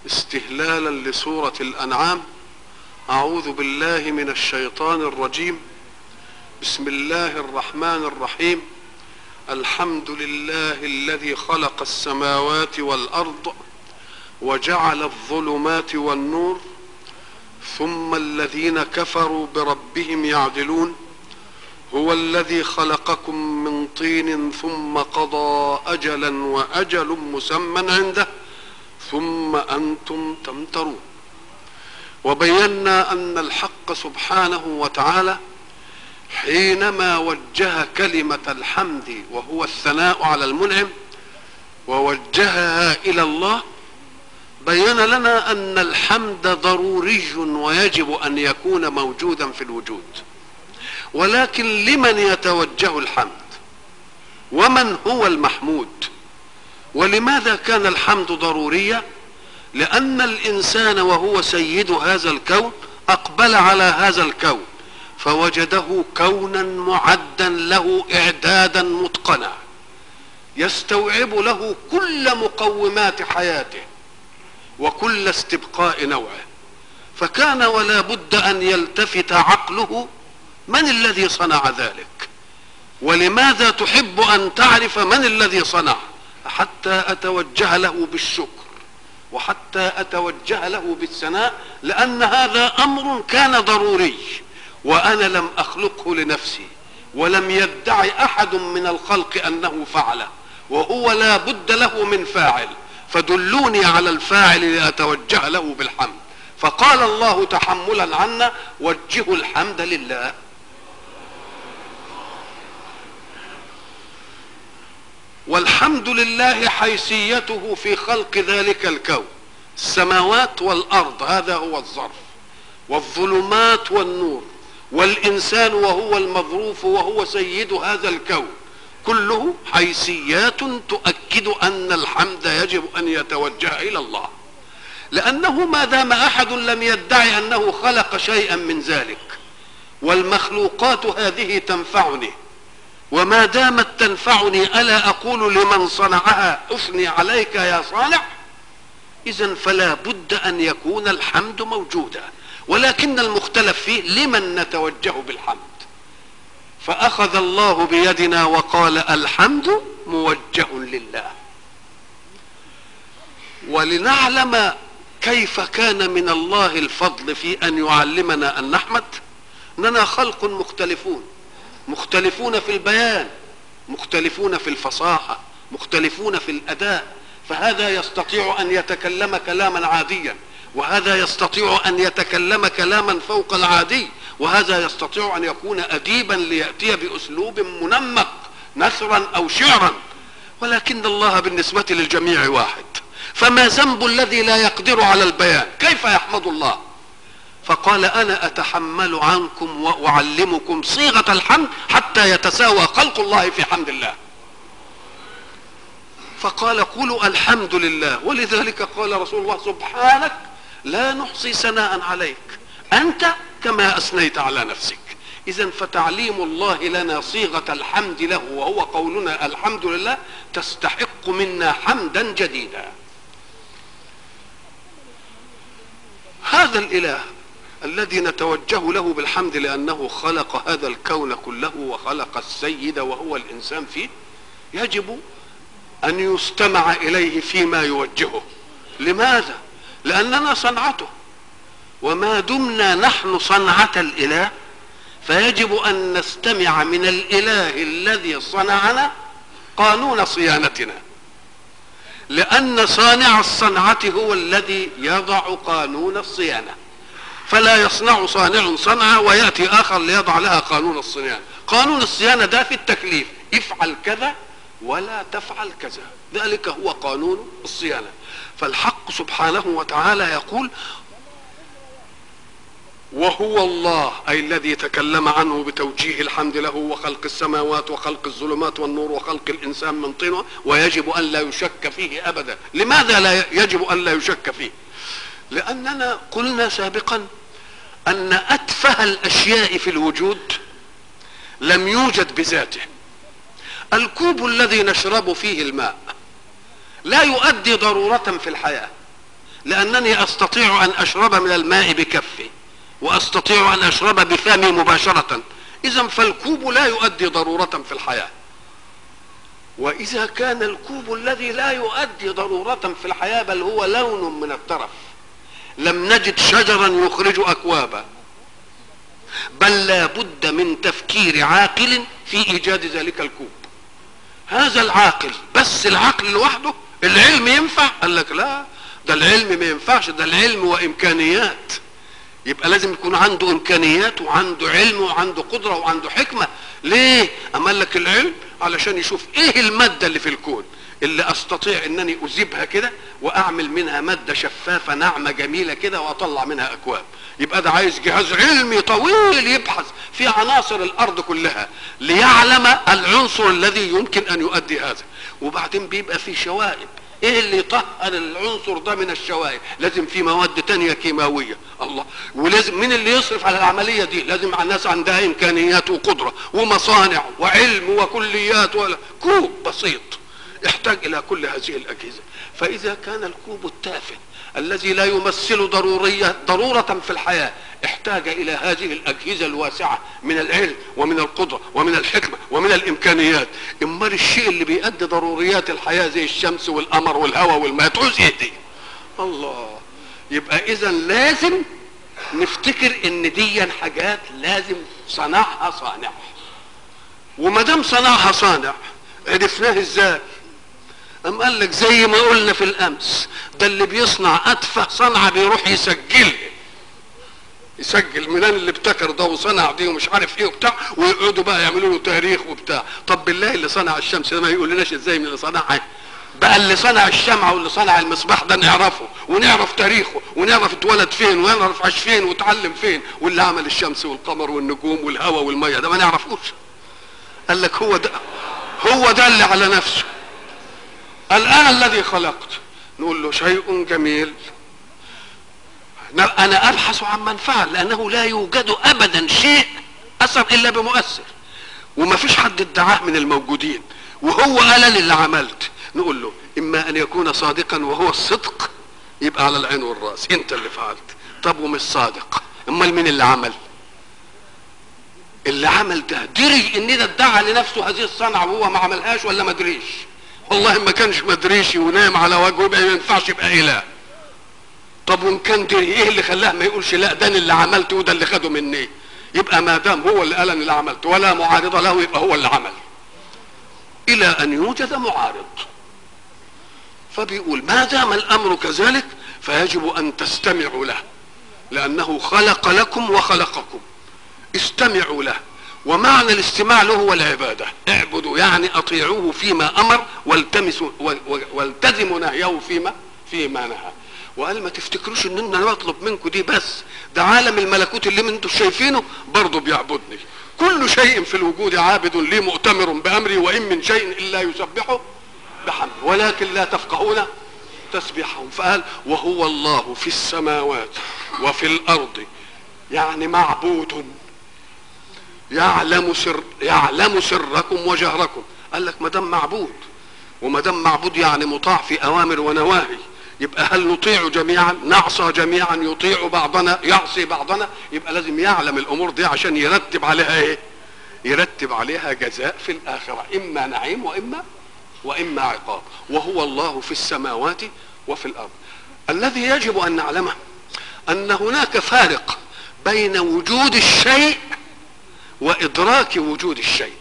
استهلالا لسورة الأنعام. أعوذ بالله من الشيطان الرجيم. بسم الله الرحمن الرحيم. الحمد لله الذي خلق السماوات والأرض وجعل الظلمات والنور ثم الذين كفروا بربهم يعدلون. هو الذي خلقكم من طين ثم قضى أجلا وأجل مسمى عنده ثم أنتم تمترون. وبينا أن الحق سبحانه وتعالى حينما وجه كلمة الحمد وهو الثناء على المنعم ووجهها إلى الله، بين لنا أن الحمد ضروري ويجب أن يكون موجودا في الوجود، ولكن لمن يتوجه الحمد؟ ومن هو المحمود؟ ولماذا كان الحمد ضروريا؟ لأن الإنسان وهو سيد هذا الكون أقبل على هذا الكون فوجده كونا معدا له إعدادا متقنا يستوعب له كل مقومات حياته وكل استبقاء نوعه، فكان ولا بد أن يلتفت عقله من الذي صنع ذلك، ولماذا تحب أن تعرف من الذي صنع، حتى أتوجه له بالشكر وحتى أتوجه له بالثناء، لأن هذا أمر كان ضروري وأنا لم أخلقه لنفسي ولم يدعي أحد من الخلق أنه فعله، وهو لا بد له من فاعل، فدلوني على الفاعل لأتوجه له بالحمد. فقال الله تحملا عنا: وجهوا الحمد لله. والحمد لله حيثيته في خلق ذلك الكون، السماوات والأرض هذا هو الظرف، والظلمات والنور، والإنسان وهو المظروف وهو سيد هذا الكون، كله حيثيات تؤكد أن الحمد يجب أن يتوجه إلى الله، لأنه ما دام أحد لم يدعي أنه خلق شيئا من ذلك، والمخلوقات هذه تنفعني، وما دامت تنفعني ألا أقول لمن صنعها أثني عليك يا صانع؟ إذن فلا بد أن يكون الحمد موجودا، ولكن المختلف فيه لمن نتوجه بالحمد. فأخذ الله بيدنا وقال: الحمد موجه لله. ولنعلم كيف كان من الله الفضل في أن يعلمنا أن نحمد، أننا خلق مختلفون، مختلفون في البيان، مختلفون في الفصاحة، مختلفون في الأداء، فهذا يستطيع أن يتكلم كلاما عاديا، وهذا يستطيع أن يتكلم كلاما فوق العادي، وهذا يستطيع أن يكون أديبا ليأتي بأسلوب منمق نثرا أو شعرا، ولكن الله بالنسبة للجميع واحد، فما ذنب الذي لا يقدر على البيان؟ كيف يحمد الله؟ فقال: أنا أتحمل عنكم وأعلمكم صيغة الحمد حتى يتساوى خلق الله في حمد الله. فقال: قولوا الحمد لله. ولذلك قال رسول الله: سبحانك لا نحصي ثناء عليك أنت كما أثنيت على نفسك. إذن فتعليم الله لنا صيغة الحمد له وهو قولنا الحمد لله تستحق منا حمدا جديدا. هذا الإله الذي نتوجه له بالحمد لأنه خلق هذا الكون كله وخلق السيد وهو الإنسان فيه، يجب أن يستمع إليه فيما يوجهه. لماذا؟ لأننا صنعته، وما دمنا نحن صنعة الإله فيجب أن نستمع من الإله الذي صنعنا قانون صيانتنا، لأن صانع الصنعة هو الذي يضع قانون الصيانة، فلا يصنع صانع صنعة ويأتي آخر ليضع لها قانون الصيانة. قانون الصيانة ده في التكليف: افعل كذا ولا تفعل كذا، ذلك هو قانون الصيانة. فالحق سبحانه وتعالى يقول: وهو الله، أي الذي تكلم عنه بتوجيه الحمد له وخلق السماوات وخلق الظلمات والنور وخلق الإنسان من طين، ويجب أن لا يشك فيه أبدا. لماذا لا يجب أن لا يشك فيه؟ لأننا قلنا سابقا أن أتفه الأشياء في الوجود لم يوجد بذاته. الكوب الذي نشرب فيه الماء لا يؤدي ضرورة في الحياة، لانني استطيع ان اشرب من الماء بكفي واستطيع ان اشرب بفمي مباشرة. اذا فالكوب لا يؤدي ضرورة في الحياة. واذا كان الكوب الذي لا يؤدي ضرورة في الحياة بل هو لون من الترف، لم نجد شجرا يخرج اكوابا، بل لا بد من تفكير عاقل في ايجاد ذلك الكوب. هذا العاقل، بس العقل لوحده العلم ينفع؟ قال لك لا، ده العلم ما ينفعش، ده العلم وامكانيات. يبقى لازم يكون عنده امكانيات وعنده علم وعنده قدرة وعنده حكمة. ليه؟ اما قال لك العلم علشان يشوف ايه المادة اللي في الكون اللي استطيع انني اذيبها كده واعمل منها مادة شفافة ناعمة جميلة كده واطلع منها اكواب. يبقى ده عايز جهاز علمي طويل يبحث في عناصر الارض كلها ليعلم العنصر الذي يمكن ان يؤدي هذا. وبعدين بيبقى في شوائب، ايه اللي يطهر العنصر ده من الشوائب؟ لازم في مواد تانية كيماوية. الله، ولازم مين اللي يصرف على العملية دي؟ لازم الناس عندها امكانيات وقدرة ومصانع وعلم وكليات. ولا كوب بسيط يحتاج الى كل هذه الاجهزة. فاذا كان الكوب التافه الذي لا يمثل ضرورة في الحياة احتاج الى هذه الاجهزة الواسعة من العلم ومن القدرة ومن الحكمة ومن الامكانيات، امال الشيء اللي بيؤدي ضروريات الحياة زي الشمس والقمر والهواء والماء تعوز ايه دي؟ الله. يبقى اذا لازم نفتكر ان دي حاجات لازم صنعها صانع. وما دام صنعها صانع عرفناه ازاي؟ ام قال لك زي ما قلنا في الامس، ده اللي بيصنع اتفه صنعه بيروح يسجل منين اللي ابتكر ده وصنع دي ومش عارف ايه وبتاع، ويقعدوا بقى يعملوا له تاريخ وبتاع. طب بالله اللي صنع الشمس ده ما يقول لناش ازاي من اللي صنعها؟ بقى اللي صنع الشمعة واللي صنع المصباح ده نعرفه ونعرف تاريخه ونعرف اتولد فين ونعرف عاش فين وتعلم فين، واللي عمل الشمس والقمر والنجوم والهواء والمية ده ما نعرفوش. قال لك هو ده اللي على نفسه. قال انا الذي خلقت. نقول له شيء جميل، انا ابحث عن منفعه، لانه لا يوجد ابدا شيء اثر الا بمؤثر، وما فيش حد ادعاه من الموجودين، وهو قال اللي عملت. نقول له اما ان يكون صادقا وهو الصدق يبقى على العين والراس، انت اللي فعلت. طب ومش صادق، امال مين اللي عمل؟ اللي عمل ده دري ان ده ادعى لنفسه هذه الصنعه وهو ما عملهاش ولا ما دريش؟ والله ما كانش ما دريش ونام على وجهه يبقى ما ينفعش يبقى اله. طب وان كان دري ايه اللي خلاه ما يقولش لا ده اللي عملته وده اللي خده مني؟ يبقى ما دام هو اللي قال انا اللي عملته ولا معارضه له يبقى هو اللي عمل، الى ان يوجد معارض. فبيقول ما دام الامر كذلك فيجب ان تستمعوا له، لانه خلق لكم وخلقكم، استمعوا له. ومعنى الاستماع له هو العباده، اعبدوا يعني اطيعوه فيما امر والتزموا نهيه فيما نهى. وقال ما تفتكروش ان انا بطلب منكم دي بس، ده عالم الملكوت اللي انتم شايفينه برضه بيعبدني. كل شيء في الوجود عابد لي مؤتمر بامري، وان من شيء الا يسبحه بحمد ولكن لا تفقهون تسبيحهم. فقال وهو الله في السماوات وفي الارض، يعني معبود يعلم سركم وجهركم. قال لك ما دام معبود، وما دام معبود يعني مطاع في اوامر ونواهي، يبقى هل نطيع جميعا؟ نعصى جميعا؟ يطيع بعضنا يعصي بعضنا؟ يبقى لازم يعلم الامور دي عشان يرتب عليها ايه؟ يرتب عليها جزاء في الاخره، اما نعيم واما عقاب. وهو الله في السماوات وفي الارض. الذي يجب ان نعلمه ان هناك فارق بين وجود الشيء وادراك وجود الشيء.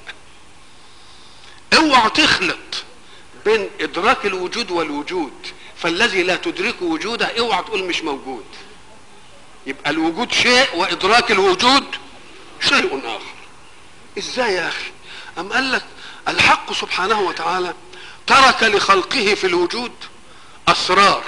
اوعى تخلط بين ادراك الوجود والوجود، فالذي لا تدرك وجوده اوعى تقول مش موجود. يبقى الوجود شيء وادراك الوجود شيء اخر. ازاي يا اخي؟ ام قال لك الحق سبحانه وتعالى ترك لخلقه في الوجود اسرار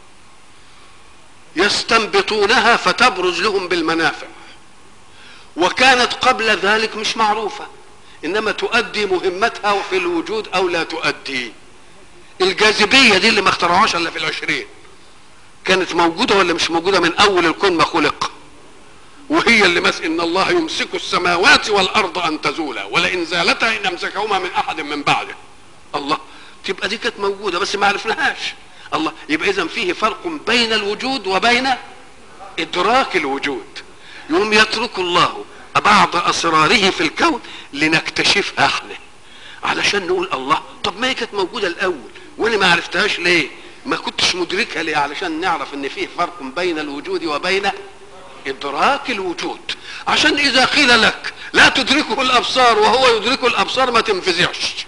يستنبطونها فتبرز لهم بالمنافع، وكانت قبل ذلك مش معروفة، انما تؤدي مهمتها في الوجود او لا تؤدي. الجاذبية دي اللي ما اخترعوهاش الا في العشرين، كانت موجودة ولا مش موجودة من اول الكون ما خلق؟ وهي اللي ان الله يمسك السماوات والارض ان تزولا ولئن زالتا ان امسكهما من احد من بعده. الله، تبقى دي كانت موجودة بس ما عرفناهاش. الله، يبقى اذا فيه فرق بين الوجود وبين ادراك الوجود. يوم يترك الله بعض اسراره في الكون لنكتشفها احنا، علشان نقول الله طب ما هي كانت موجوده الاول وانا ما عرفتهاش ليه؟ ما كنتش مدركها ليه؟ علشان نعرف ان فيه فرق بين الوجود وبين ادراك الوجود. عشان اذا قيل لك لا تدركه الابصار وهو يدرك الابصار ما تنفزعش،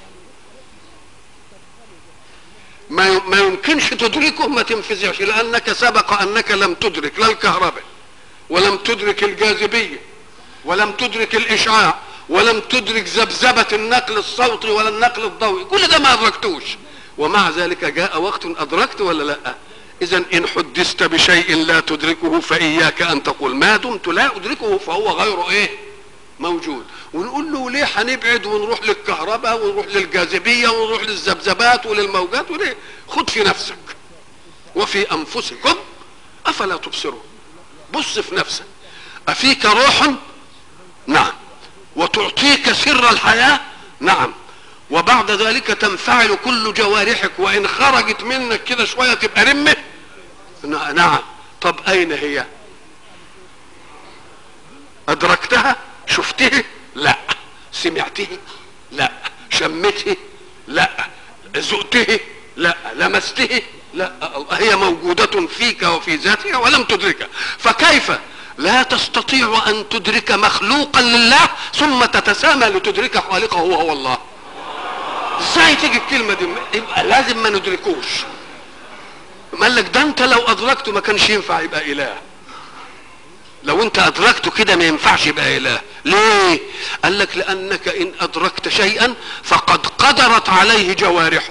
ما يمكنش تدركه، ما تنفزعش، لانك سبق انك لم تدرك لا الكهرباء ولم تدرك الجاذبيه ولم تدرك الاشعاع ولم تدرك ذبذبه النقل الصوتي ولا النقل الضوئي، كل ده ما ادركتوش، ومع ذلك جاء وقت ادركت ولا لا؟ اذا ان حدثت بشيء لا تدركه فاياك ان تقول ما دمت لا ادركه فهو غير ايه؟ موجود. ونقول له ليه هنبعد ونروح للكهرباء ونروح للجاذبيه ونروح للذبذبات وللموجات وليه؟ خد في نفسك وفي انفسكم افلا تبصرون. بص في نفسك، افيك روح؟ نعم. وتعطيك سر الحياه؟ نعم. وبعد ذلك تنفعل كل جوارحك، وان خرجت منك كده شويه تبقى رمه؟ نعم. طب اين هي؟ ادركتها؟ شفته؟ لا. سمعته؟ لا. شمته؟ لا. ذقته؟ لا. لمسته؟ لا. هي موجودة فيك وفي ذاتها ولم تدركها، فكيف لا تستطيع ان تدرك مخلوقا لله ثم تتسامى لتدرك خالقه وهو الله؟ ازاي تيجي الكلمة دي؟ يبقى لازم ما ندركوش. قال لك ده انت لو ادركته ما كانش ينفع يبقى اله، لو انت ادركته كده ما ينفعش يبقى اله. ليه؟ قال لك لانك ان ادركت شيئا فقد قدرت عليه جوارحك،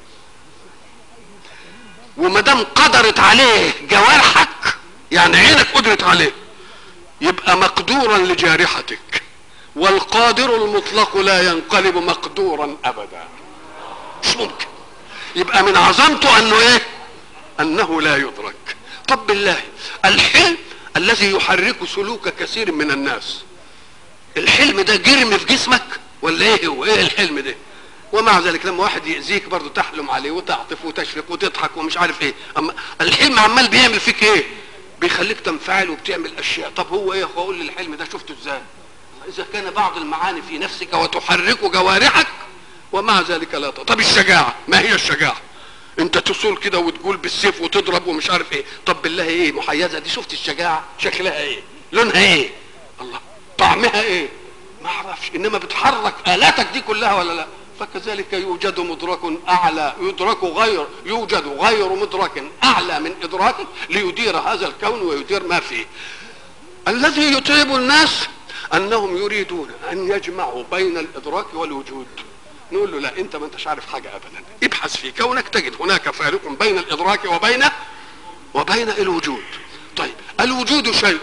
وما دام قدرت عليه جوارحك يعني عينك قدرت عليه، يبقى مقدورا لجارحتك، والقادر المطلق لا ينقلب مقدورا ابدا، مش ممكن. يبقى من عظمته انه ايه؟ انه لا يدرك. طب بالله الحلم الذي يحرك سلوك كثير من الناس، الحلم ده جرم في جسمك ولا ايه هو؟ ايه الحلم ده؟ ومع ذلك لما واحد يأذيك برضه تحلم عليه وتعطف وتشفق وتضحك ومش عارف ايه. اما الحلم عمال بيعمل فيك ايه؟ بيخليك تنفعل وبتعمل اشياء. طب هو ايه؟ قول لي الحلم ده شفته ازاي؟ اذا كان بعض المعاني في نفسك وتحرك جوارحك ومع ذلك لا طب الشجاعة، ما هي الشجاعة؟ انت تصول كده وتقول بالسيف وتضرب ومش عارف ايه. طب بالله ايه محيزة دي؟ شفت الشجاعة شكلها ايه؟ لونها ايه؟ الله طعمها ايه؟ ما اعرفش، انما بتحرك الاتك دي كلها ولا لا؟ فكذلك يوجد مدرك اعلى، يوجد غير مدرك اعلى من ادراكك ليدير هذا الكون ويدير ما فيه. الذي يتعب الناس انهم يريدون ان يجمعوا بين الادراك والوجود. نقول له لا، انت ما انتش عارف حاجه ابدا، ابحث في كونك تجد هناك فارق بين الادراك وبين الوجود. طيب الوجود شيء،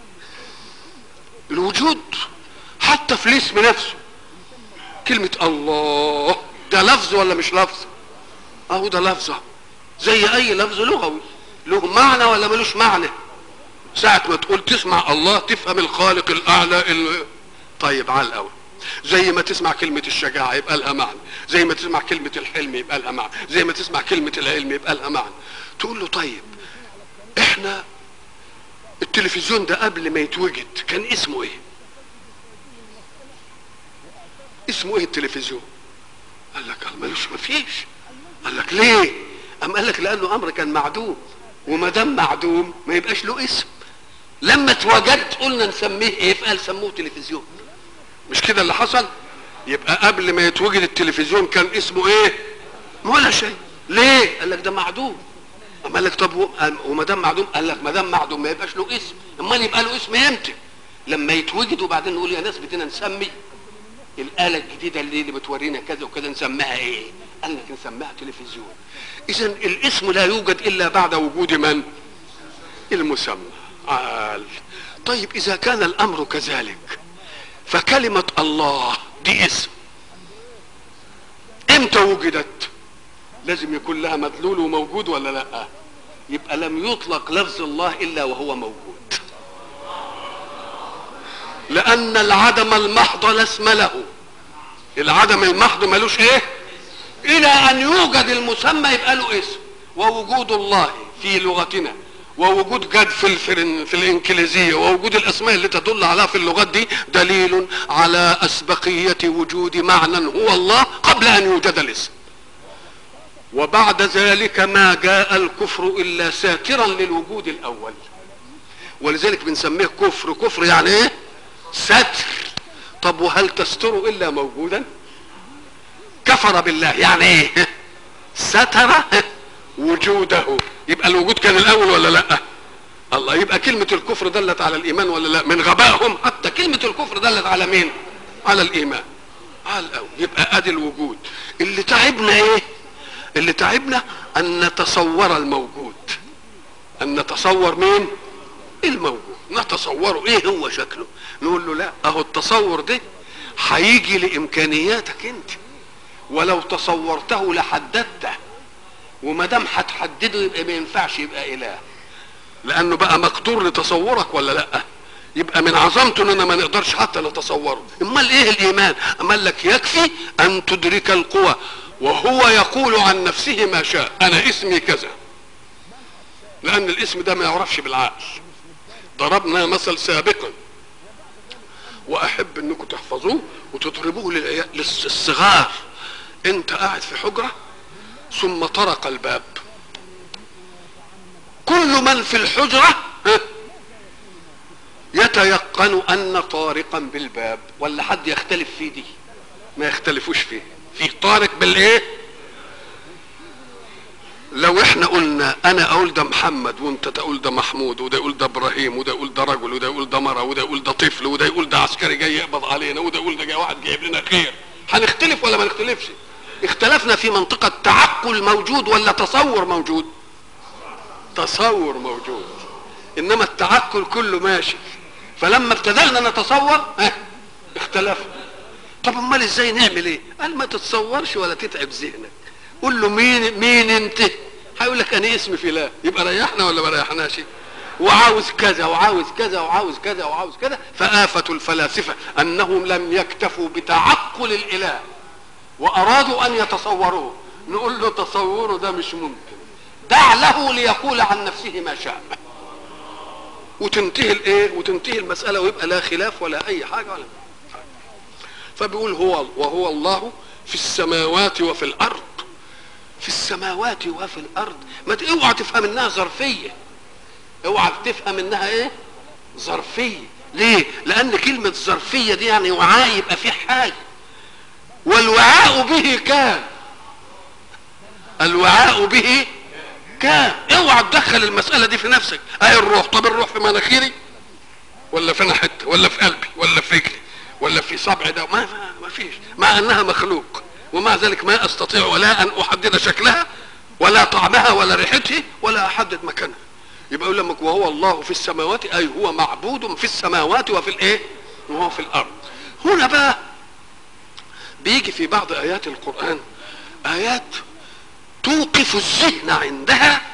الوجود حتى في الاسم نفسه، كلمة الله ده لفظ ولا مش لفظ؟ اهو ده لفظه زي اي لفظ لغوي، له معنى ولا ملوش معنى؟ ساعة ما تقول تسمع الله تفهم الخالق الاعلى طيب على الاول، زي ما تسمع كلمة الشجاعة يبقى لها معنى، زي ما تسمع كلمة الحلم يبقى لها معنى، زي ما تسمع كلمة العلم يبقى لها معنى. تقول له طيب احنا التلفزيون ده قبل ما يتوجد كان اسمه ايه؟ اسمه ايه التلفزيون؟ قال لك ملوش، مفيش. قال لك ليه؟ قال لك لانه امر كان معدوم، وما دام معدوم ما يبقاش له اسم. لما اتوجد قلنا نسميه ايه؟ فقال سموه تلفزيون. مش كده اللي حصل؟ يبقى قبل ما يتوجد التلفزيون كان اسمه ايه؟ ولا شيء. ليه؟ قال لك ده معدوم. قال لك طب وما دام معدوم، قال لك ما دام معدوم ما يبقاش له اسم، امال يبقى له اسم امتى؟ لما يتوجد وبعدين نقول يا ناس بدنا نسمي الآلة الجديدة اللي بتورينا كذا وكذا نسميها ايه؟ قال لك نسميها تلفزيون. اذا الاسم لا يوجد الا بعد وجود من؟ المسمى. طيب اذا كان الامر كذلك فكلمة الله دي اسم امتى وجدت؟ لازم يكون لها مدلول وموجود ولا لا؟ يبقى لم يطلق لفظ الله الا وهو موجود، لان العدم المحض لا اسم له. العدم المحض ملوش ايه؟ الى ان يوجد المسمى يبقى له اسم، ووجود الله في لغتنا ووجود جد في الانجليزيه ووجود الاسماء اللي تدل عليها في اللغات دي دليل على اسبقيه وجود معنى هو الله قبل ان يوجد الاسم. وبعد ذلك ما جاء الكفر الا ساترا للوجود الاول، ولذلك بنسميه كفر. كفر يعني ايه؟ ستر. طب وهل تستر الا موجودا؟ كفر بالله يعني ايه؟ ستر وجوده. يبقى الوجود كان الاول ولا لا؟ الله. يبقى كلمة الكفر دلت على الايمان ولا لا؟ من غبائهم حتى كلمة الكفر دلت على مين؟ على الايمان، على الاول. يبقى ادي الوجود. اللي تعبنا ايه؟ اللي تعبنا ان نتصور الموجود، ان نتصور مين؟ الموجود، نتصوره ايه هو شكله. نقول له لا، اهو التصور ده هيجي لامكانياتك انت، ولو تصورته لحددته، وما دام هتحدده يبقى ما ينفعش يبقى اله، لانه بقى مقدور لتصورك ولا لا؟ يبقى من عظمته اننا ما نقدرش حتى نتصوره. امال ايه الايمان؟ امال لك يكفي ان تدرك القوى وهو يقول عن نفسه ما شاء. انا اسمي كذا، لان الاسم ده ما يعرفش بالعقل. ضربنا مثل سابقا واحب انكم تحفظوه وتضربوه للصغار. انت قاعد في حجرة ثم طرق الباب، كل من في الحجرة يتيقن ان طارقا بالباب، ولا حد يختلف في دي؟ ما يختلفوش فيه. في طارق بالايه؟ لو احنا قلنا انا اقول ده محمد وانت تقول ده محمود وده يقول ده ابراهيم وده يقول ده رجل وده يقول ده مرة وده يقول ده طفل وده يقول ده عسكري جاي يقبض علينا وده يقول ده جاي واحد جايب لنا خير، هنختلف ولا ما نختلفش؟ اختلفنا في منطقة تعقل موجود ولا تصور موجود؟ تصور موجود، انما التعقل كله ماشي. فلما ابتدأنا نتصور اختلفنا. طب امال ازاي نعمل ايه؟ قال ما تتصورش ولا تتعب ذهنك، قول له مين انت؟ هيقول لك انا اسمي فلان. يبقى ريحنا ولا ما ريحناش؟ وعاوز كذا وعاوز كذا وعاوز كذا وعاوز كذا. فآفة الفلاسفة انهم لم يكتفوا بتعقل الاله وارادوا ان يتصوروه. نقول له تصوره ده مش ممكن، دع له ليقول عن نفسه ما شاء، وتنتهي الايه؟ وتنتهي المسألة ويبقى لا خلاف ولا اي حاجة ولا. فبيقول وهو الله في السماوات وفي الارض. في السماوات وفي الارض، ما اوعى تفهم انها ظرفيه، اوعى تفهم انها ايه؟ ظرفيه. ليه؟ لان كلمه ظرفيه دي يعني وعاء، يبقى فيه حاجه، والوعاء به كان، الوعاء به كان. اوعى تدخل المساله دي في نفسك. اهي الروح، طب الروح في مناخيري ولا في حته ولا في قلبي ولا في رجلي ولا في صبعي؟ ده ما فيش، مع انها مخلوق، ومع ذلك ما استطيع ولا ان احدد شكلها ولا طعمها ولا ريحتها ولا احدد مكانها. يبقى يقول لك وهو الله في السماوات، اي هو معبود في السماوات وفي الايه؟ وهو في الارض. هنا بقى بيجي في بعض ايات القرآن ايات توقف الذهن عندها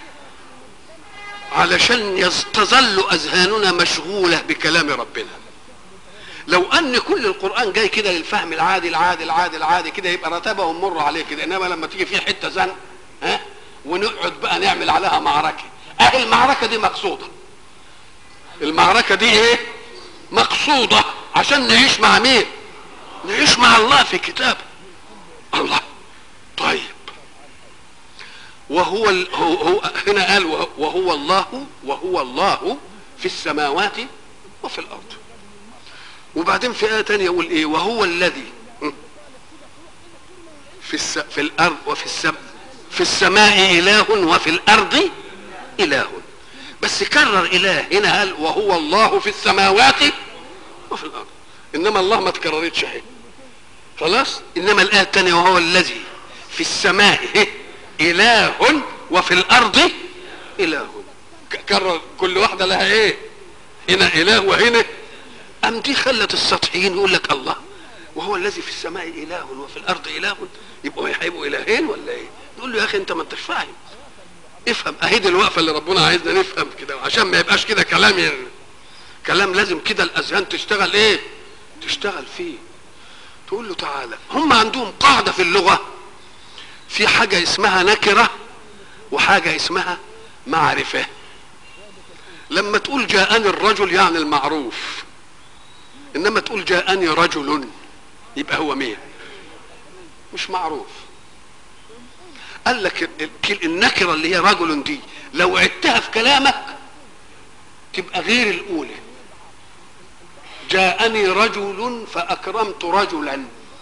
علشان تظل اذهاننا مشغولة بكلام ربنا. لو ان كل القرآن جاي كده للفهم العادي العادي العادي العادي كده يبقى رتبه ونمر عليه كده، انما لما تيجي فيه حته زن ونقعد بقى نعمل عليها معركه. المعركه دي مقصوده، المعركه دي ايه؟ مقصوده عشان نعيش مع مين؟ نعيش مع الله في كتابه الله. طيب هو هنا قال وهو الله في السماوات وفي الارض. وبعدين في آية تانية يقول ايه؟ وهو الذي في الارض في السماء اله وفي الارض اله. بس كرر اله هنا، قال وهو الله في السماوات وفي الارض، انما الله ما تكررتش اهي خلاص. انما الآية التانية وهو الذي في السماء اله وفي الارض اله، كرر كل واحدة لها ايه؟ هنا اله وهنا. ام دي خلت السطحيين يقول لك الله وهو الذي في السماء اله وفي الارض اله، هيبقوا الهين ولا ايه؟ نقول له يا اخي انت ما انتش فاهم، افهم. اهي دي الوقفه اللي ربنا عايزنا نفهم كده، عشان ما يبقاش كده كلام يعني كلام لازم كده الاذهان تشتغل ايه؟ تشتغل فيه. تقول له تعالى، هم عندهم قاعده في اللغه في حاجه اسمها نكره وحاجة اسمها معرفة. لما تقول جاءني الرجل يعني المعروف، انما تقول جاءني رجل يبقى هو مين؟ مش معروف. قال لك النكرة اللي هي رجل دي لو عدتها في كلامك تبقى غير الاولى. جاءني رجل فاكرمت رجلا،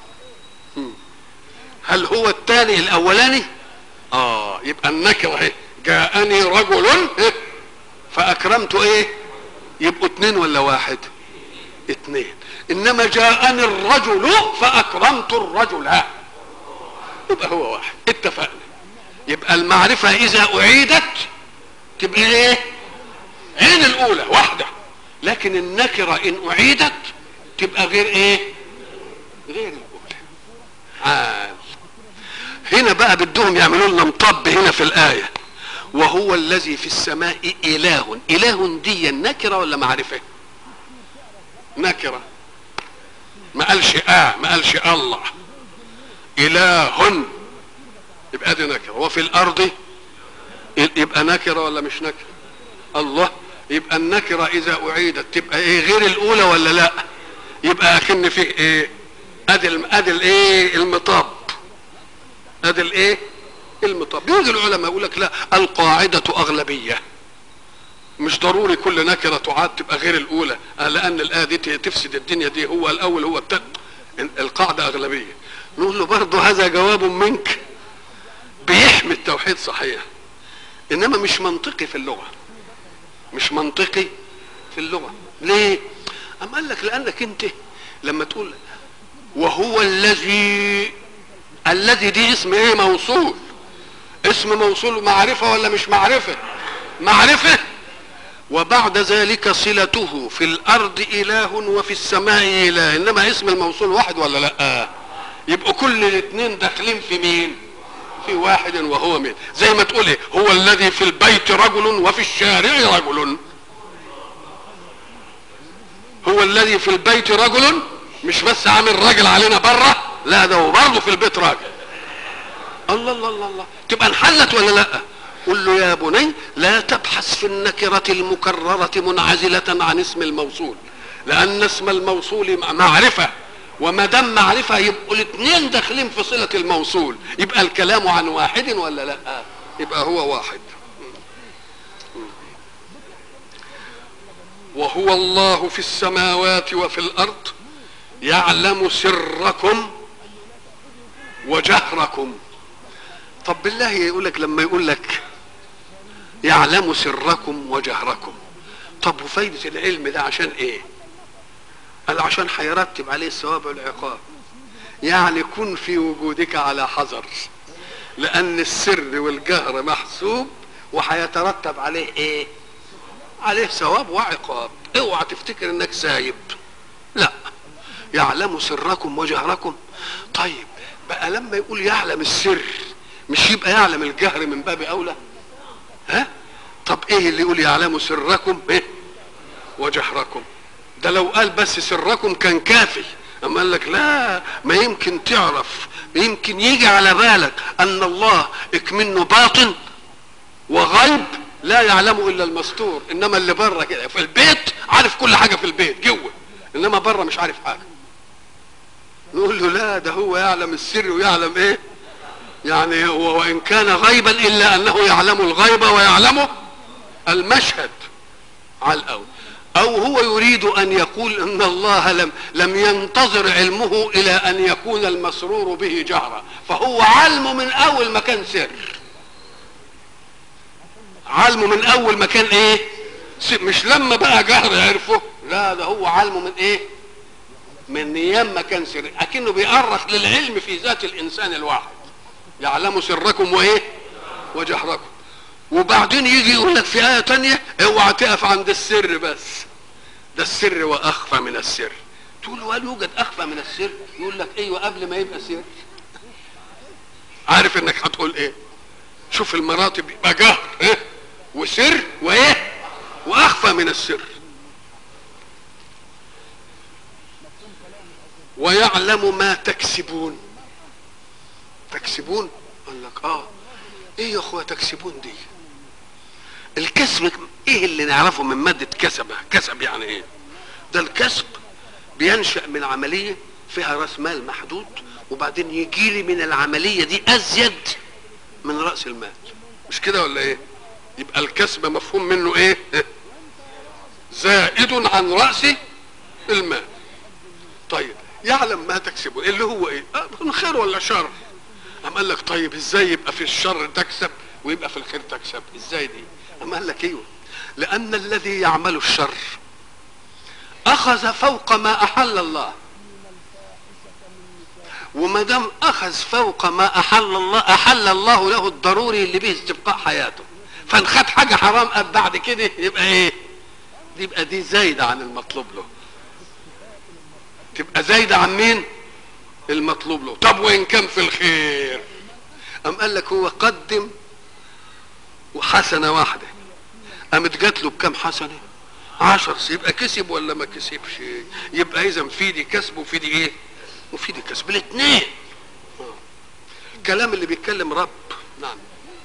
هل هو الثاني الاولاني؟ يبقى النكرة اهي جاءني رجل فاكرمت ايه؟ يبقوا اتنين ولا واحد؟ اتنين. انما جاءني الرجل فاكرمت الرجل يبقى هو واحد. اتفقنا. يبقى المعرفة اذا اعيدت تبقى ايه؟ عين الاولى واحدة، لكن النكرة ان اعيدت تبقى غير ايه؟ غير الاولى. هنا بقى بدهم يعملوا لنا مطب هنا في الآية، وهو الذي في السماء إله. إله دي نكرة ولا معرفة؟ نكرة. ما قالش ما قالش الله. إله يبقى دي نكرة. وفي الأرض يبقى نكرة ولا مش نكرة؟ الله. يبقى النكرة إذا أعيدت تبقى إيه؟ غير الأولى ولا لا؟ يبقى أكن فيه إيه؟ أدي الإيه؟ المطب. ادي الايه؟ المطب. يجي العلماء يقول لك لا، القاعدة اغلبية، مش ضروري كل نكرة تعاد تبقى غير الاولى، لان الآية دي تفسد الدنيا دي. هو الاول هو الثاني، القاعدة اغلبية. نقول له برضه هذا جواب منك بيحمي التوحيد صحيح، انما مش منطقي في اللغة. مش منطقي في اللغة. ليه؟ أم قال لك لانك انت لما تقول وهو الذي دي اسم ايه؟ موصول. اسم موصول معرفة ولا مش معرفة؟ معرفة. وبعد ذلك صلته في الارض اله وفي السماء اله، انما اسم الموصول واحد ولا لا؟ يبقوا كل الاثنين داخلين في مين؟ في واحد، وهو مين؟ زي ما تقول ايه؟ هو الذي في البيت رجل وفي الشارع رجل. هو الذي في البيت رجل، مش بس عامل راجل علينا بره، لا ده هو برضه في البيت راجل. الله الله الله الله. تبقى انحلت ولا لا؟ قل له يا بني لا تبحث في النكرة المكررة منعزلة عن اسم الموصول، لأن اسم الموصول معرفة، وما دام معرفة يبقوا الاثنين داخلين في صلة الموصول، يبقى الكلام عن واحد ولا لا؟ يبقى هو واحد. وهو الله في السماوات وفي الأرض يعلم سركم وجهركم. طب بالله يقولك لما يقولك يعلم سركم وجهركم، طب وفايدة العلم ده عشان ايه؟ قال عشان هيرتب عليه الثواب والعقاب. يعني كن في وجودك على حذر، لان السر والجهر محسوب وهيترتب عليه ايه؟ عليه ثواب وعقاب. اوعى تفتكر انك سايب، لا، يعلم سركم وجهركم. طيب بقى لما يقول يعلم السر مش يبقى يعلم الجهر من باب اولى؟ طب ايه اللي يقول يعلم سركم وجهركم؟ ده لو قال بس سركم كان كافي. اما قال لك لا، ما يمكن تعرف، يمكن يجي على بالك ان الله اكمنه باطن وغيب لا يعلمه الا المستور، انما اللي بره كده في البيت عارف كل حاجه في البيت جوه، انما بره مش عارف حاجه. نقول له لا، ده هو يعلم السر ويعلم ايه؟ يعني هو وان كان غيبا الا انه يعلم الغيب ويعلم المشهد على الاول. او هو يريد ان يقول ان الله لم ينتظر علمه الى ان يكون المسرور به جهرا، فهو علمه من اول ما كان سر. علمه من اول ما كان ايه؟ مش لما بقى جهر عرفه، لا، ده هو علمه من ايه؟ من ايام ما كان سر. اكنه بيأرخ للعلم في ذات الانسان الواحد. يعلم سركم وايه؟ وجهركم. وبعدين يجي يقول لك في آية تانية اوعى تقف عند السر بس، ده السر واخفى من السر. تقول له هل يوجد اخفى من السر؟ يقول لك ايوه قبل ما يبقى سر. عارف انك هتقول ايه؟ شوف المراتب، يبقى جهر وسر وايه؟ واخفى من السر. ويعلم ما تكسبون. تكسبون؟ قال لك ايه يا اخوة تكسبون دي؟ الكسب ايه اللي نعرفه من مادة كسب يعني ايه؟ ده الكسب بينشأ من عملية فيها راس مال محدود، وبعدين يجي لي من العملية دي ازيد من رأس المال، مش كده ولا ايه؟ يبقى الكسب مفهوم منه ايه؟ زائد عن رأس المال. طيب يعلم ما تكسبون اللي هو ايه؟ من خير ولا شر؟ قام قال لك طيب ازاي يبقى في الشر تكسب ويبقى في الخير تكسب؟ ازاي دي؟ قام قال لك ايوه، لان الذي يعمل الشر اخذ فوق ما احل الله، وما دام اخذ فوق ما احل الله احل الله له الضروري اللي به استبقاء حياته، فان خد حاجه حرام قد بعد كده يبقى ايه؟ يبقى دي زايده عن المطلوب له، تبقى زايده عن مين؟ المطلوب له. طب وان كان في الخير؟ قام قال لك هو قدم وحسنه واحده قامت جات له بكام حسنه؟ 10، يبقى كسب ولا ما كسبش؟ يبقى اذا في دي كسب وفي دي ايه؟ وفي دي كسب الاثنين. كلام اللي بيتكلم رب. نعم.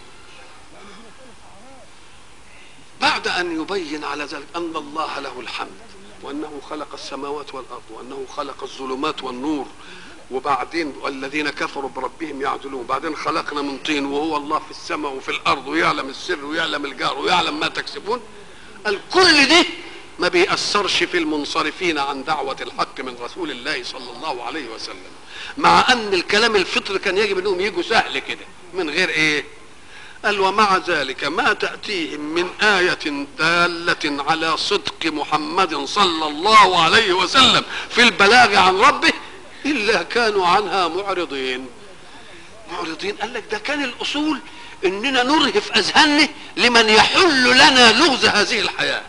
بعد ان يبين على ذلك ان الله له الحمد، وانه خلق السماوات والارض، وانه خلق الظلمات والنور، وبعدين الذين كفروا بربهم يعدلون، بعدين خلقنا من طين وهو الله في السماء وفي الارض ويعلم السر ويعلم الجار ويعلم ما تكسبون، الكل ده ما بيأثرش في المنصرفين عن دعوة الحق من رسول الله صلى الله عليه وسلم، مع ان الكلام الفطر كان يجب انهم يجوا سهل كده من غير ايه؟ قال ومع ذلك ما تأتيهم من آية دالة على صدق محمد صلى الله عليه وسلم في البلاغ عن ربه إلا كانوا عنها معرضين. قال لك ده كان الأصول إننا نرهف أذهاننا لمن يحل لنا لغز هذه الحياة.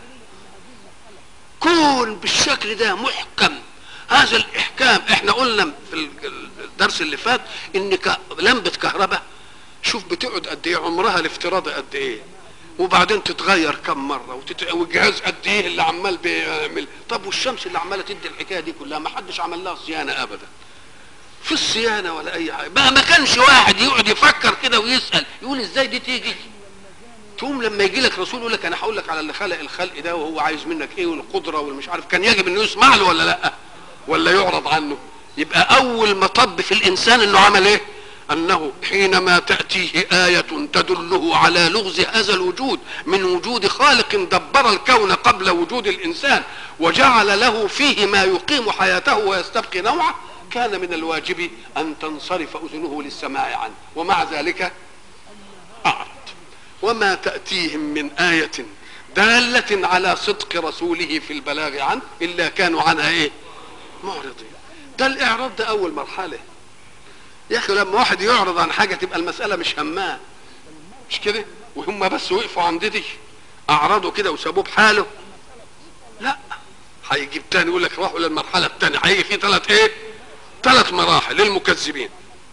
كون بالشكل ده محكم هذا الإحكام. احنا قلنا في الدرس اللي فات إن لمبة كهرباء شوف بتقعد قد ايه، عمرها الافتراضي قد ايه، وبعدين تتغير كم مره، والجهاز قد ايه اللي عمال بيعمل. طب والشمس اللي عماله تدي الحكايه دي كلها ما حدش عمل لها صيانه ابدا، في الصيانه ولا اي حاجه. ما كانش واحد يقعد يفكر كده ويسال يقول ازاي دي تيجي. تقوم لما يجي لك رسول يقول لك انا هقول لك على اللي خلق الخلق ده وهو عايز منك ايه والقدره والمش عارف، كان يجب انه يسمع له ولا لا؟ ولا يعرض عنه؟ يبقى اول مطب في الانسان انه عمل ايه؟ انه حينما تأتيه آية تدله على لغز هذا الوجود من وجود خالق دبر الكون قبل وجود الانسان وجعل له فيه ما يقيم حياته ويستبقي نوعه، كان من الواجب ان تنصرف اذنه للسماع عنه، ومع ذلك اعرض. وما تأتيهم من آية دالة على صدق رسوله في البلاغ عنه الا كانوا عنها ايه؟ معرضين. ده الاعراض ده اول مرحله يا اخي. لما واحد يعرض عن حاجه تبقى المساله مش هماه، مش كده؟ وهم بس وقفوا عند دي اعرضوا كده وسابوه بحاله، لا، هيجيب تاني يقول لك راحوا للمرحله الثانيه، هيجي في ثلاث مراحل للمكذبين.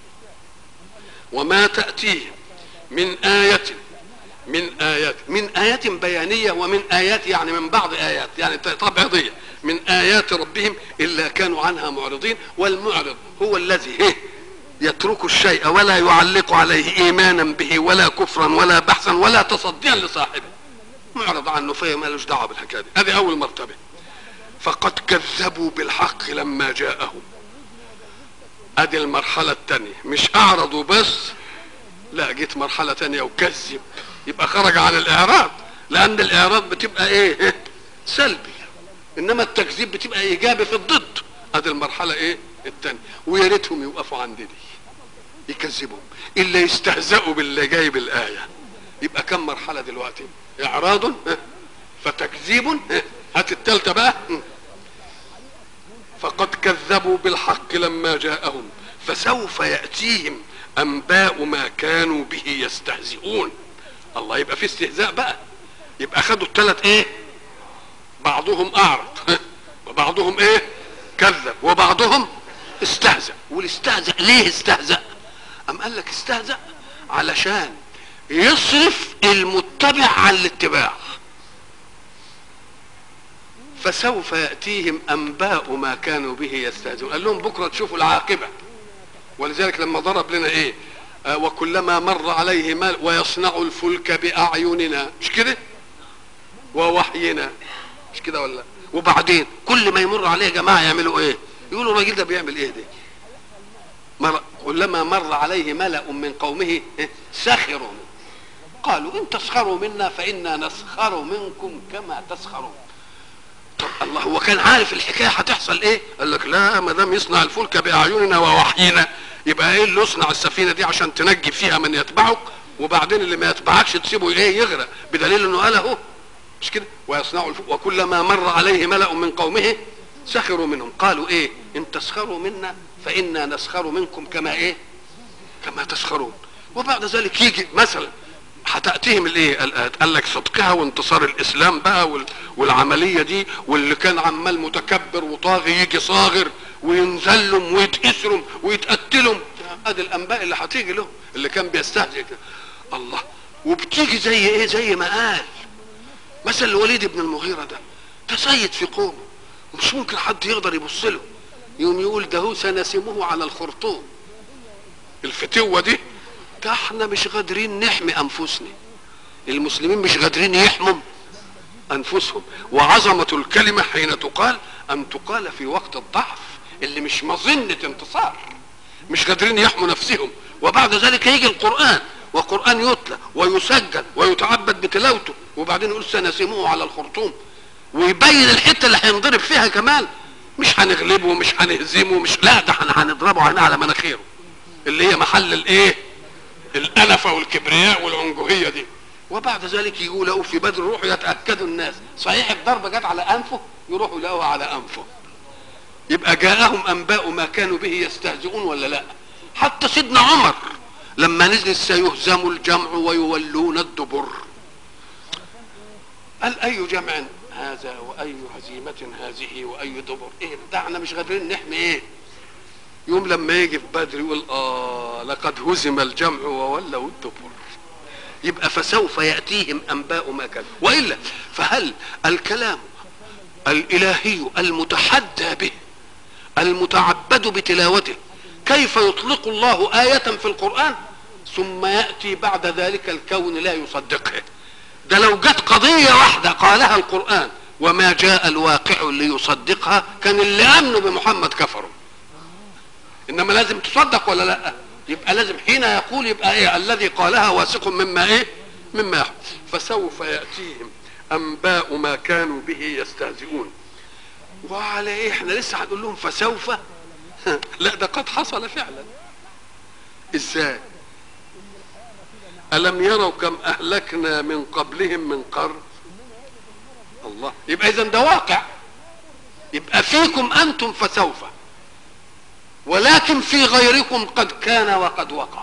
وما تأتيهم من آيات بيانيه، ومن آيات يعني من بعض آيات يعني تبعيضيه، من آيات ربهم إلا كانوا عنها معرضين. والمعرض هو الذي يترك الشيء ولا يعلق عليه إيمانا به ولا كفرا ولا بحثا ولا تصديا لصاحبه، معرض عنه فهم مالوش دعوه بالحكايه دي. هذه أول مرتبة. فقد كذبوا بالحق لما جاءهم، ادي المرحلة الثانية. مش اعرضوا بس، لا، جيت مرحلة ثانية وكذب، يبقى خرج عن الاعراض، لان الاعراض بتبقى ايه؟ سلبي، انما التكذيب بتبقى ايجابي في الضد. ادي المرحلة ايه؟ الثانية. ويا ريتهم يوقفوا عند دي يكذبهم الا يستهزئوا باللي جاي بالايه. يبقى كم مرحلة دلوقتي؟ اعراض فتكذيب، هات الثالثة بقى. فقد كذبوا بالحق لما جاءهم فسوف يأتيهم أنباء ما كانوا به يستهزئون. الله، يبقى في استهزاء بقى. يبقى خدوا الثلاث ايه؟ بعضهم اعرض وبعضهم ايه؟ كذب وبعضهم استهزأ. والاستهزأ ليه استهزأ؟ أم قال لك استهزأ علشان يصرف المتبع عن الاتباع. فسوف يأتيهم أنباء ما كانوا به يستهزئون. قال لهم بكرة تشوفوا العاقبة. ولذلك لما ضرب لنا ايه؟ وكلما مر عليه مال ويصنع الفلك بأعيننا، مش كده؟ ووحينا، مش كده ولا؟ وبعدين كل ما يمر عليه جماعة يعملوا ايه؟ يقولوا الراجل ده بيعمل ايه ده؟ كلما مر عليه ملأ من قومه سخروا، قالوا ان تسخروا منا فإنا نسخر منكم كما تسخرون. طب الله هو كان عارف الحكايه هتحصل ايه؟ قال لك لا، ما دام يصنع الفلك باعيننا ووحينا يبقى ايه اللي يصنع السفينه دي عشان تنجي فيها من يتبعك، وبعدين اللي ما يتبعكش تسيبه ايه يغرق، بدليل انه قال اهو مش كده؟ ويصنع الفلك وكلما مر عليه ملأ من قومه سخروا منهم، قالوا ايه؟ ان تسخروا منا فإنا نسخر منكم كما ايه؟ كما تسخرون. وبعد ذلك يجي مثلا هتأتيهم الايه؟ قال لك صدقها وانتصار الاسلام بقى والعمليه دي، واللي كان عمال متكبر وطاغي يجي صاغر وينزلهم ويتأسرهم ويتقتلهم. ادي الانباء اللي هتيجي لهم اللي كان بيستهزئ الله. وبتيجي زي ايه؟ زي ما قال مثلا الوليد بن المغيرة ده سيد في قومه ومش ممكن حد يقدر يبص له، يوم يقول ده هو سنسمه على الخرطوم. الفتوه دي ده احنا مش قادرين نحمي انفسنا، المسلمين مش قادرين يحموا انفسهم. وعظمه الكلمه حين تقال ان تقال في وقت الضعف اللي مش مظنه انتصار، مش قادرين يحموا نفسهم. وبعد ذلك يجي القران وقران يتلى ويسجل ويتعبد بتلاوته، وبعدين يقول سنسمه على الخرطوم، ويبين الحته اللي هينضرب فيها كمان. مش هنغلبه مش هنهزمه مش لا، ده احنا هنضربه على مناخيره اللي هي محل الايه؟ الانفه والكبرياء والعنجهيه دي. وبعد ذلك يقولوا في بدر يروحوا يتاكدوا الناس صحيح الضربه جت على انفه، يروحوا يلاقوها على انفه. يبقى جاءهم انباء ما كانوا به يستهزئون ولا لا؟ حتى سيدنا عمر لما نزل سيهزم الجمع ويولون الدبر، قال اي جمع هذا واي هزيمه هذه واي دبر؟ ايه ده احنا مش قادرين نحمي ايه؟ يوم لما يجي في بدر يقول لقد هزم الجمع وولوا الدبر. يبقى فسوف ياتيهم انباء ما كان. والا فهل الكلام الالهي المتحدى به المتعبد بتلاوته كيف يطلق الله آية في القرآن ثم يأتي بعد ذلك الكون لا يصدقه؟ ده لو جت قضية واحدة قالها القرآن وما جاء الواقع ليصدقها كان اللي امنوا بمحمد كفروا. انما لازم تصدق ولا لا؟ يبقى لازم حين يقول يبقى ايه؟ الذي قالها واثق مما ايه؟ مما يحدث. فسوف ياتيهم انباء ما كانوا به يستهزئون. وعلى ايه احنا لسه هنقول لهم فسوف؟ لا ده قد حصل فعلا. ازاي؟ الم يروا كم اهلكنا من قبلهم من قرن؟ الله، يبقى اذا ده واقع. يبقى فيكم انتم فسوف، ولكن في غيركم قد كان وقد وقع.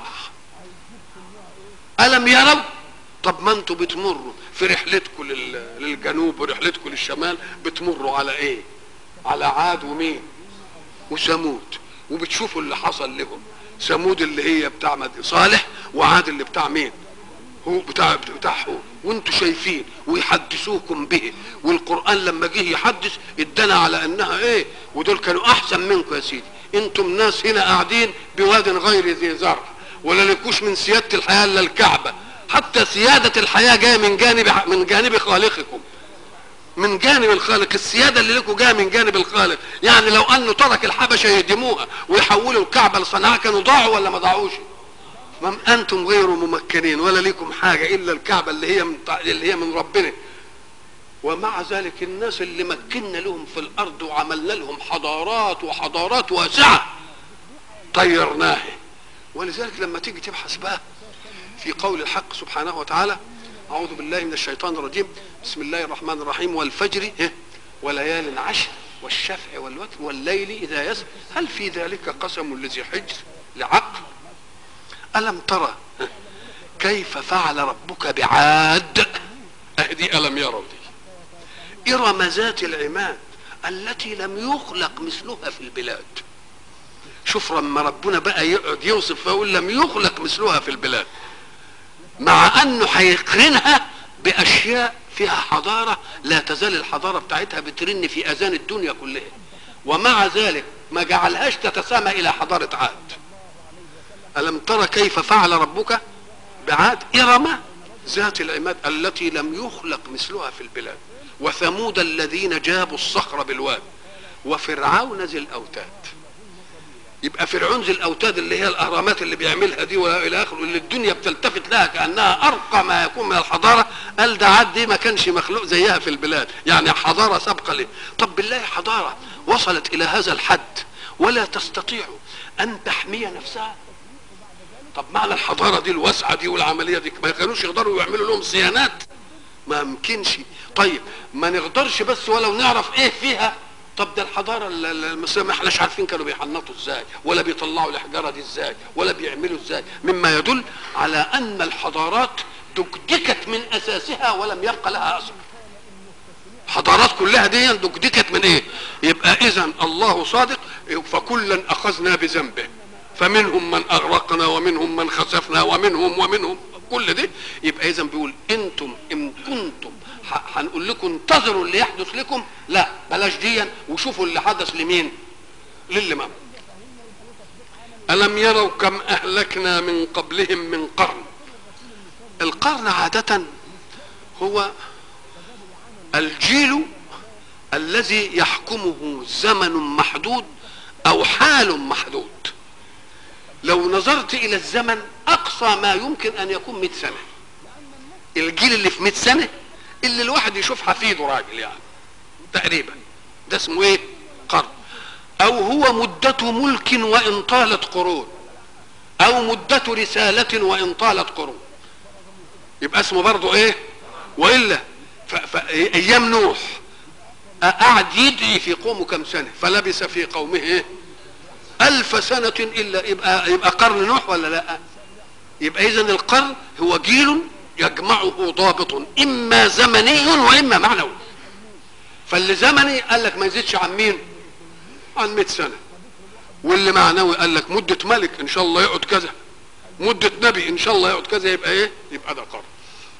ألم يروا؟ طب ما انتم بتمروا في رحلتكم للجنوب ورحلتكم للشمال بتمروا على ايه؟ على عاد ومين؟ وثمود، وبتشوفوا اللي حصل لهم. ثمود اللي هي بتاع صالح، وعاد اللي بتاع مين؟ هو بتاعهم، وانتم شايفين ويحدثوكم به. والقرآن لما جه يحدث ادانا على انها ايه؟ ودول كانوا احسن منكم يا سيدي. انتم ناس هنا قاعدين بواد غير ذي زرع، ولا لكوش من سيادة الحياة الا الكعبة. حتى سيادة الحياة جاية من جانب خالقكم، من جانب الخالق. السيادة اللي لكم جاية من جانب الخالق. يعني لو انه ترك الحبشة يهدموها ويحولوا الكعبة لصنعاء كانوا ضاعوا ولا ما ضاعوش؟ ما انتم غير ممكنين ولا لكم حاجة الا الكعبة اللي هي من ربنا. ومع ذلك الناس اللي مكنا لهم في الارض وعملنا لهم حضارات وحضارات واسعة طيرناها. ولذلك لما تيجي تبحث بقى في قول الحق سبحانه وتعالى: اعوذ بالله من الشيطان الرجيم، بسم الله الرحمن الرحيم، والفجر وليال عشر والشفع والوتر والليل اذا يسر هل في ذلك قسم لذي حجر لعقل؟ الم ترى كيف فعل ربك بعاد؟ اهدي الم يروا دي ارم ذات العماد التي لم يخلق مثلها في البلاد. شوف لما ربنا بقى يقعد يوصف فيقول لم يخلق مثلها في البلاد، مع انه هيقرنها باشياء فيها حضاره لا تزال الحضاره بتاعتها بترن في اذان الدنيا كلها، ومع ذلك ما جعلهاش تتسامى الى حضاره عاد. ألم تر كيف فعل ربك بعاد إرم ذات العماد التي لم يخلق مثلها في البلاد، وثمود الذين جابوا الصخر بالواد، وفرعون ذي الأوتاد. يبقى فرعون ذي الأوتاد اللي هي الأهرامات اللي بيعملها دي والى آخره، اللي الدنيا بتلتفت لها كأنها أرقى ما يكون من الحضارة، قال ده عاد دي ما كانش مخلوق زيها في البلاد، يعني حضارة سابقة ليه. طب بالله حضارة وصلت إلى هذا الحد ولا تستطيع أن تحمي نفسها؟ طب معنى الحضارة دي الواسعة دي والعملية دي ما كانوش يقدروا يعملوا لهم صيانات؟ ما يمكنش. طيب ما نقدرش بس ولو نعرف ايه فيها. طب ده الحضارة المصرية ما احناش عارفين كانوا بيحنطوا ازاي، ولا بيطلعوا الحجارة دي ازاي، ولا بيعملوا ازاي، مما يدل على ان الحضارات دكدكت من اساسها ولم يبقى لها اثر. حضارات كلها دي دكدكت من ايه؟ يبقى اذا الله صادق، فكلا اخذنا بذنبه، فمنهم من اغرقنا ومنهم من خسفنا ومنهم كل ده. يبقى اذا بيقول انتم ان كنتم هنقول لكم انتظروا اللي يحدث لكم، لا بلاش ديا وشوفوا اللي حدث لمين؟ للإمام. ألم يروا كم أهلكنا من قبلهم من قرن. القرن عادة هو الجيل الذي يحكمه زمن محدود أو حال محدود. لو نظرت إلى الزمن أقصى ما يمكن أن يكون 100 سنة. الجيل اللي في 100 سنة اللي الواحد يشوف حفيده راجل يعني تقريبا، ده اسمه ايه؟ قرن. او هو مدة ملك وان طالت قرون، او مدة رسالة وان طالت قرون، يبقى اسمه برضه ايه؟ والا ايام نوح قعد يدعي في قومه كم سنة، فلبث في قومه ايه؟ 1000 سنة الا يبقى قرن نوح ولا لا؟ يبقى اذا القرن هو جيل يجمعه ضابط اما زمني واما معنوي. فاللي زمني قال لك ما يزيدش عن مين؟ عن 100 سنة. واللي معنوي قال لك مدة ملك ان شاء الله يقعد كذا، مدة نبي ان شاء الله يقعد كذا، يبقى ايه؟ يبقى ده قرن.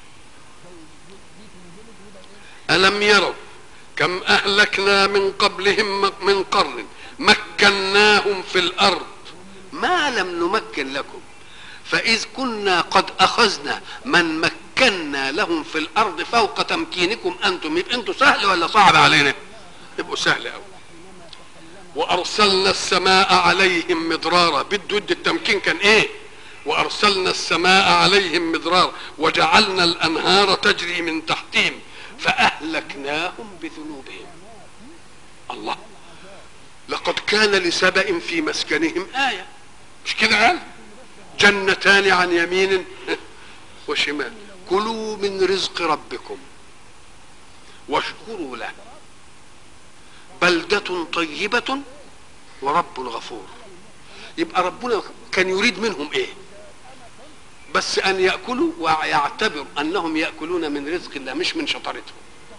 ألم يروا كم أهلكنا من قبلهم من قرن مكناهم في الأرض ما لم نمكن لكم، فإذ كنا قد أخذنا من مكنا لهم في الأرض فوق تمكينكم أنتم. يبقى أنتم سهل ولا صعب علينا؟ يبقوا سهل أوي. وأرسلنا السماء عليهم مدرارا، بده التمكين كان إيه؟ وأرسلنا السماء عليهم مدرارا وجعلنا الأنهار تجري من تحتهم فأهلكناهم بذنوبهم. الله، لقد كان لسبأ في مسكنهم آية، مش كده قال؟ جنتان عن يمين وشمال كلوا من رزق ربكم واشكروا له بلدة طيبة ورب غفور. يبقى ربنا كان يريد منهم ايه؟ بس ان يأكلوا ويعتبروا انهم يأكلون من رزق الله مش من شطارتهم.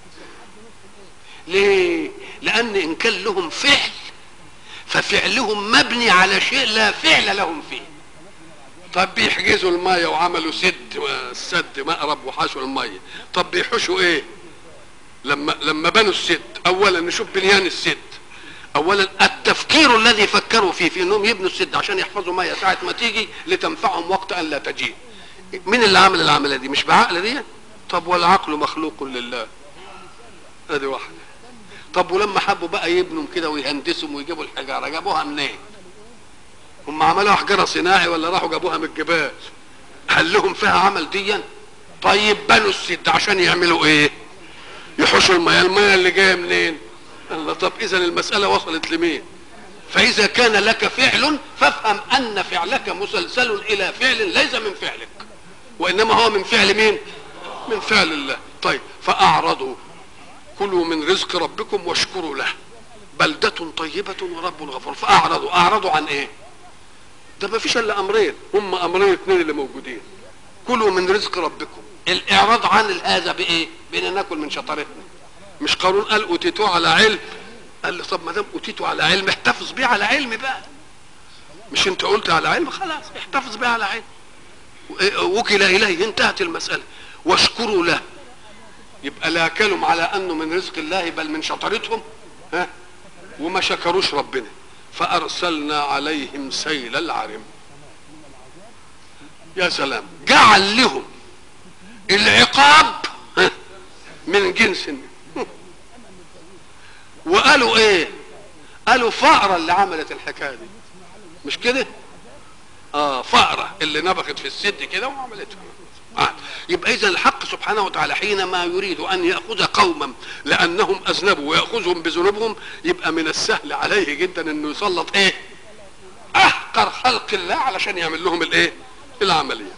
ليه؟ لان ان كان لهم فعل ففعلهم مبني على شيء لا فعل لهم فيه. طب بيحجزوا المية وعملوا السد مقرب وحشوا المية، طب بيحشوا ايه؟ لما بنوا السد اولا نشوف بنيان السد، اولا التفكير الذي فكروا فيه في انهم يبنوا السد عشان يحفظوا مية ساعة ما تيجي لتنفعهم وقت ان لا تجيء. مين اللي عمل العملية دي؟ مش بعقل دي؟ طب والعقل مخلوق لله، ادي واحدة. طب ولما حبوا بقى يبنوا كده ويهندسوا ويجيبوا الحجارة جابوها منين؟ هم عملوا حجارة صناعي ولا راحوا جابوها من الجبال؟ هل لهم فيها عمل ديا؟ طيب بنوا السد عشان يعملوا ايه؟ يحشوا المياه اللي جايه منين؟ الله. طب اذا المسألة وصلت لمين؟ فاذا كان لك فعل فافهم ان فعلك مسلسل الى فعل ليس من فعلك، وانما هو من فعل مين؟ من فعل الله. طيب فاعرضوا كلوا من رزق ربكم واشكروا له بلدة طيبة ورب غفور. اعرضوا عن ايه؟ ده ما فيش الا امرين، هم امرين اثنين اللي موجودين. كلوا من رزق ربكم، الاعراض عن هذا بايه؟ بان ناكل من شطارتنا. مش قارون قال اوتيتوه على علم؟ قال لي طب ما دام اوتيتوا على علم احتفظ بيه على علم بقى. مش انت قلت على علم؟ خلاص احتفظ بيه على علم. وكل اليه انتهت المسألة. واشكروا له، يبقى لا كلم على انه من رزق الله بل من شطارتهم، ها، وما شكروش ربنا. فارسلنا عليهم سيل العرم. يا سلام، جعل لهم العقاب من جنس. وقالوا ايه؟ قالوا فأرة اللي عملت الحكايه دي، مش كده؟ فأرة اللي نبخت في السد كده وعملتها. يبقى اذا الحق سبحانه وتعالى حينما يريد ان ياخذ قوما لانهم اذنبوا وياخذهم بذنوبهم، يبقى من السهل عليه جدا انه يسلط ايه؟ احقر خلق الله علشان يعمل لهم الايه؟ العمليه.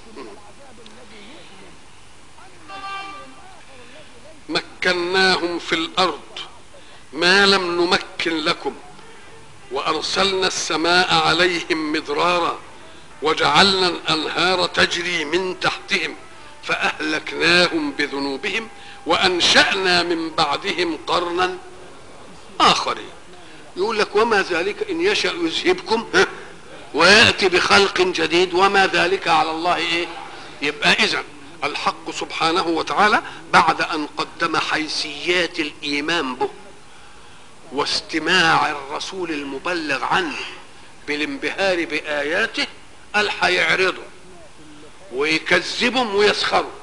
مكناهم في الارض ما لم نمكن لكم وارسلنا السماء عليهم مدرارا وجعلنا الانهار تجري من تحتهم فاهلكناهم بذنوبهم وانشانا من بعدهم قرنا اخرين. يقول لك وما ذلك ان يشأ يذهبكم وياتي بخلق جديد وما ذلك على الله ايه؟ يبقى اذا الحق سبحانه وتعالى بعد ان قدم حيثيات الايمان به واستماع الرسول المبلغ عنه بالانبهار باياته، قال هيعرضوا ويكذبهم ويسخروا.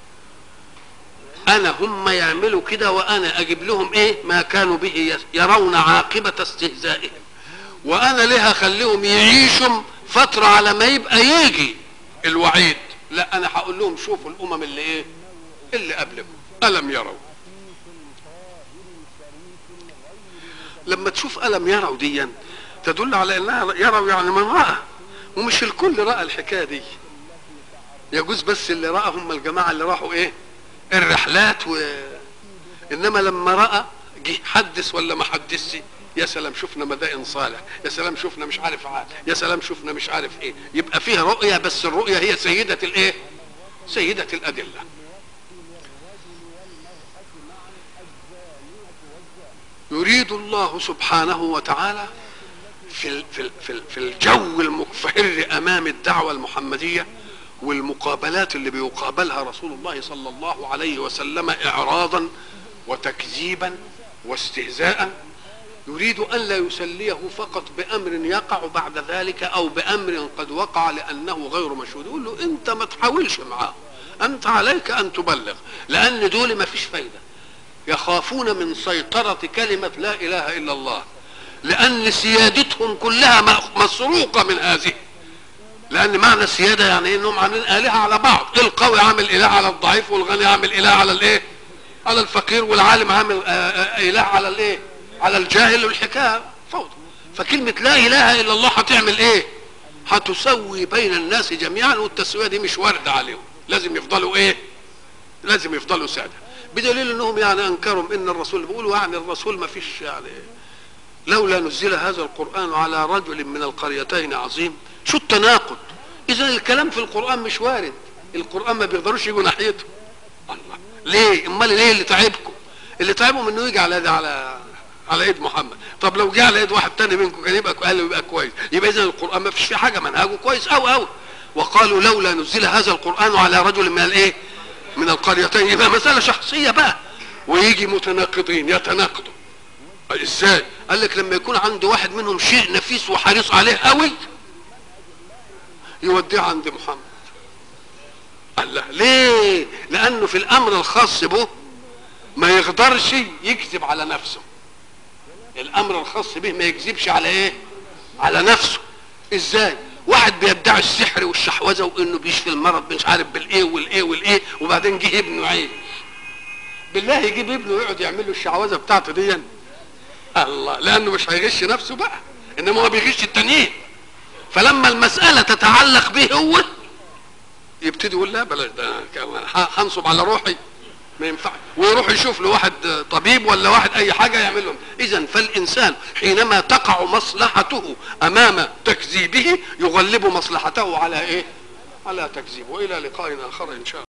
انا هم يعملوا كده وانا اجيب لهم ايه؟ ما كانوا به يرون عاقبة استهزائهم، وانا ليه اخليهم يعيشوا فترة على ما يبقى يجي الوعيد؟ لا، انا هقول لهم شوفوا الامم اللي ايه؟ اللي قبلكم الم يروا. لما تشوف الم يروا دي تدل على انها يروا يعني من رأى، ومش الكل رأى الحكاية دي. يجوز بس اللي رأى هم الجماعة اللي راحوا ايه؟ الرحلات انما لما رأى جه حدث ولا ما حدثش؟ يا سلام شفنا مدائن صالح، يا سلام شفنا مش عارف عاد، يا سلام شفنا مش عارف ايه. يبقى فيها رؤية، بس الرؤية هي سيدة الايه؟ سيدة الأدلة. يريد الله سبحانه وتعالى في الجو المكفحر امام الدعوة المحمدية والمقابلات اللي بيقابلها رسول الله صلى الله عليه وسلم اعراضا وتكذيبا واستهزاء، يريد ان لا يسليه فقط بامر يقع بعد ذلك او بامر قد وقع لانه غير مشهود. يقول له انت ما تحاولش معاه، انت عليك ان تبلغ، لان دول ما فيش فايدة. يخافون من سيطرة كلمة لا اله الا الله، لان سيادتهم كلها مسروقة من هذه. لان معنى السيادة يعني انهم عاملين الهة على بعض، القوي عامل اله على الضعيف، والغني عامل اله على الايه؟ على الفقير، والعالم عامل اله على الايه؟ على الجاهل، والحكاية فوضى. فكلمة لا اله الا الله هتعمل ايه؟ هتسوي بين الناس جميعا، والتسوية دي مش واردة عليهم، لازم يفضلوا ايه؟ لازم يفضلوا سادة. بدليل انهم يعني انكروا ان الرسول بيقولوا يعني الرسول ما فيش يعني لولا نزل هذا القرآن على رجل من القريتين عظيم. شو التناقض؟ اذا الكلام في القرآن مش وارد، القرآن ما بيقدروش يجوا ناحيته. الله، ليه؟ امال ليه اللي تعبكم؟ اللي تعبهم انه يجي على ايد محمد. طب لو جه على ايد واحد تاني منكم كان يبقى كويس. يبقى اذا القرآن ما فيش فيه حاجة، منهجه كويس أوي. وقالوا لولا نزل هذا القرآن على رجل من الايه؟ من القريتين. يبقى مسألة شخصية بقى، ويجي متناقضين يتناقضوا. ازاي؟ قال لك لما يكون عند واحد منهم شيء نفيس وحريص عليه قوي يوديه عند محمد. قال له ليه؟ لانه في الامر الخاص به ما يقدرش يكذب على نفسه. الامر الخاص به ما يكذبش على ايه؟ على نفسه. ازاي؟ واحد بيدعي السحر والشحوذه وانه بيشفي المرض مش عارف بالايه والايه والايه، وبعدين جه ابنه عين. بالله يجيب ابنه ويقعد يعمل له الشعوذه بتاعته دي؟ الله، لانه مش هيغش نفسه بقى، انما هو بيغش التانيين. فلما المساله تتعلق به هو يبتدي يقول لا بلاش ده، هنصب على روحي ما ينفع، ويروح يشوف له واحد طبيب ولا واحد اي حاجه يعمل لهم. اذا فالانسان حينما تقع مصلحته امام تكذيبه يغلب مصلحته على ايه؟ على تكذيبه. والى لقاء اخر ان شاء الله.